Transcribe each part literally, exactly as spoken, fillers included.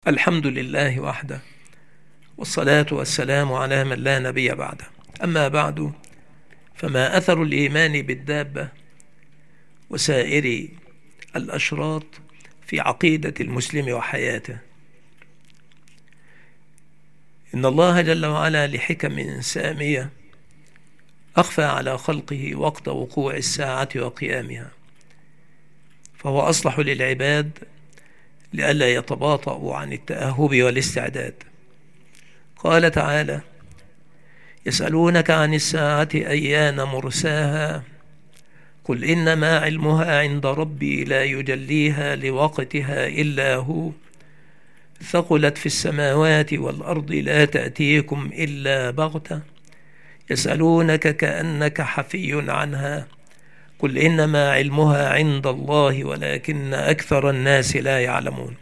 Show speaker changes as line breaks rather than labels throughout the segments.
الحمد لله وحده، والصلاة والسلام على من لا نبي بعده. أما بعد، فما أثر الإيمان بالدابة وسائر الأشراط في عقيدة المسلم وحياته؟ إن الله جل وعلا لحكم سامية أخفى على خلقه وقت وقوع الساعة وقيامها، فهو أصلح للعباد لئلا يتباطؤوا عن التأهب والاستعداد. قال تعالى: يسألونك عن الساعة أيان مرساها قل إنما علمها عند ربي لا يجليها لوقتها إلا هو ثقلت في السماوات والأرض لا تأتيكم إلا بغتة يسألونك كأنك حفي عنها قل إنما علمها عند الله ولكن أكثر الناس لا يعلمون.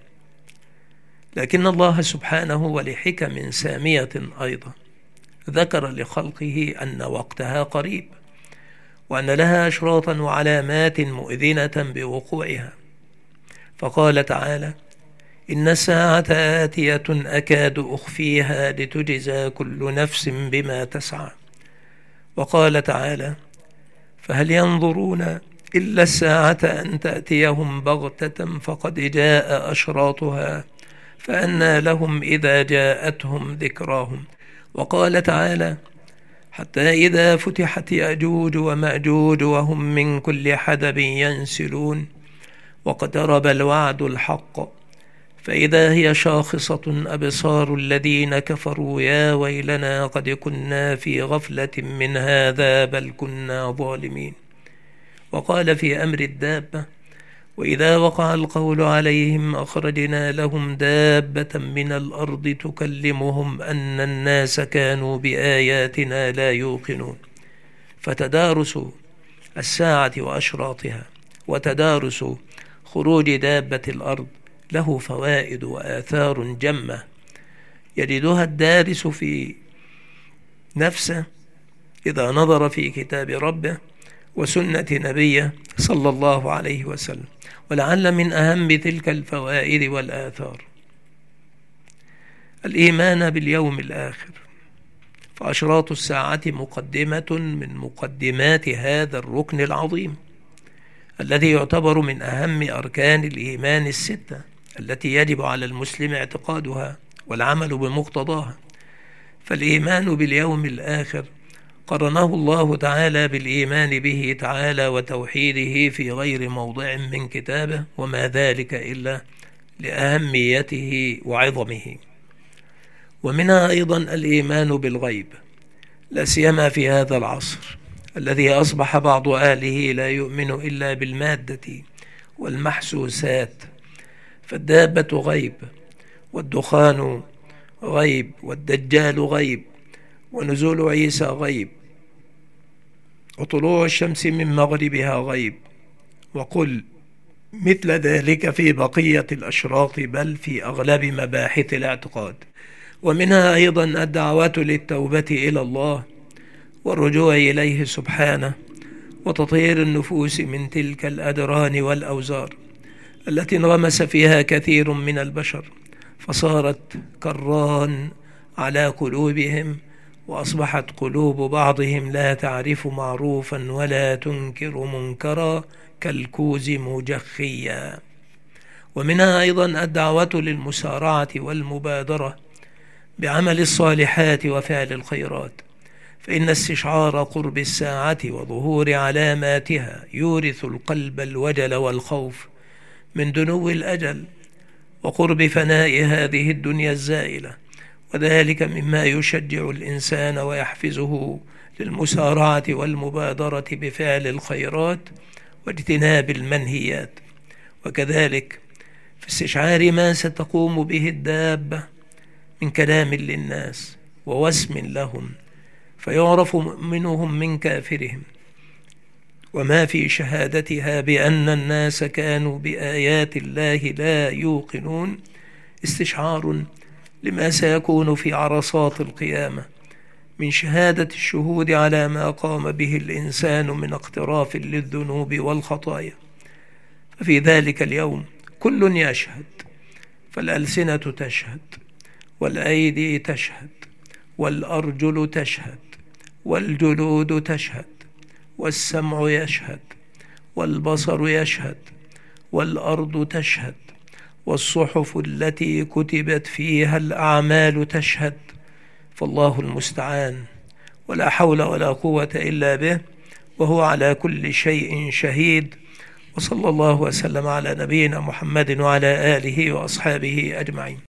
لكن الله سبحانه ولحكم سامية أيضا ذكر لخلقه أن وقتها قريب، وأن لها أشراطا وعلامات مؤذنة بوقوعها، فقال تعالى: إن الساعة آتية أكاد أخفيها لتجزى كل نفس بما تسعى. وقال تعالى: فهل ينظرون إلا الساعة أن تأتيهم بغتة فقد جاء أشراطها فأنى لهم إذا جاءتهم ذكراهم. وقال تعالى: حتى إذا فتحت يأجوج ومأجوج وهم من كل حدب ينسلون واقترب الوعد الحق فإذا هي شاخصة أبصار الذين كفروا يا ويلنا قد كنا في غفلة من هذا بل كنا ظالمين. وقال في أمر الدابة: وإذا وقع القول عليهم أخرجنا لهم دابة من الأرض تكلمهم أن الناس كانوا بآياتنا لا يوقنون. فتدارس الساعة وأشراطها وتدارس خروج دابة الأرض له فوائد وآثار جمة يجدها الدارس في نفسه إذا نظر في كتاب ربه وسنة نبيه صلى الله عليه وسلم. ولعل من أهم تلك الفوائد والآثار الإيمان باليوم الآخر، فأشراط الساعة مقدمة من مقدمات هذا الركن العظيم الذي يعتبر من أهم أركان الإيمان الستة التي يجب على المسلم اعتقادها والعمل بمقتضاها. فالإيمان باليوم الآخر قرنه الله تعالى بالإيمان به تعالى وتوحيده في غير موضع من كتابه، وما ذلك إلا لأهميته وعظمه. ومنها أيضا الإيمان بالغيب، لا سيما في هذا العصر الذي أصبح بعض أهله لا يؤمن إلا بالمادة والمحسوسات. فالدابة غيب، والدخان غيب، والدجال غيب، ونزول عيسى غيب، وطلوع الشمس من مغربها غيب، وقل مثل ذلك في بقية الأشراط بل في أغلب مباحث الاعتقاد. ومنها أيضا الدعوة للتوبة إلى الله والرجوع إليه سبحانه وتطهير النفوس من تلك الأدران والأوزار التي انغمس فيها كثير من البشر فصارت كالران على قلوبهم، وأصبحت قلوب بعضهم لا تعرف معروفا ولا تنكر منكرا كالكوز مجخيا. ومنها أيضا الدعوة للمسارعة والمبادرة بعمل الصالحات وفعل الخيرات، فإن استشعار قرب الساعة وظهور علاماتها يورث القلب الوجل والخوف من دنو الأجل وقرب فناء هذه الدنيا الزائلة، وذلك مما يشجع الإنسان ويحفزه للمسارعة والمبادرة بفعل الخيرات واجتناب المنهيات. وكذلك في استشعار ما ستقوم به الدابة من كلام للناس ووسم لهم فيعرف مؤمنهم من كافرهم، وما في شهادتها بأن الناس كانوا بآيات الله لا يوقنون استشعار لما سيكون في عرصات القيامة من شهادة الشهود على ما قام به الإنسان من اقتراف للذنوب والخطايا. ففي ذلك اليوم كل يشهد فالألسنة تشهد، والأيدي تشهد، والأرجل تشهد، والجلود تشهد، والسمع يشهد، والبصر يشهد، والأرض تشهد، والصحف التي كتبت فيها الأعمال تشهد. فالله المستعان، ولا حول ولا قوة إلا به، وهو على كل شيء شهيد. وصلى الله وسلم على نبينا محمد وعلى آله وأصحابه أجمعين.